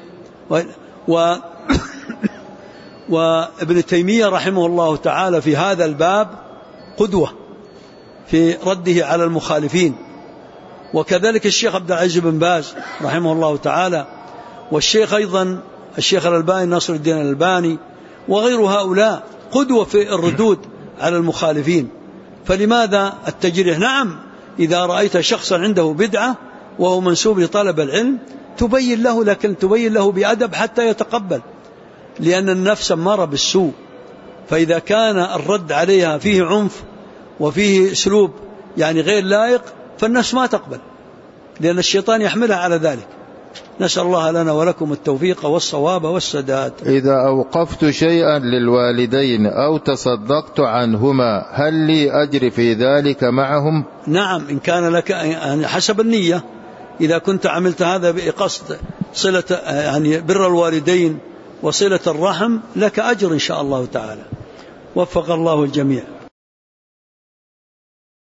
وابن تيمية رحمه الله تعالى في هذا الباب قدوة في رده على المخالفين، وكذلك الشيخ عبد العزيز بن باز رحمه الله تعالى، والشيخ أيضا الشيخ الألباني ناصر الدين الألباني، وغير هؤلاء قدوة في الردود على المخالفين. فلماذا التجريح؟ نعم، إذا رأيت شخصا عنده بدعة وهو منسوب لطلب العلم تبين له، لكن تبين له بأدب حتى يتقبل، لأن النفس أمارة بالسوء. فإذا كان الرد عليها فيه عنف وفيه أسلوب يعني غير لائق فالنفس ما تقبل، لأن الشيطان يحملها على ذلك. نسأل الله لنا ولكم التوفيق والصواب والسداد. إذا أوقفت شيئا للوالدين أو تصدقت عنهما هل لي أجر في ذلك معهم؟ نعم، إن كان لك يعني حسب النية. إذا كنت عملت هذا بقصد صلة يعني بر الوالدين وصلة الرحم لك أجر إن شاء الله تعالى. وفق الله الجميع.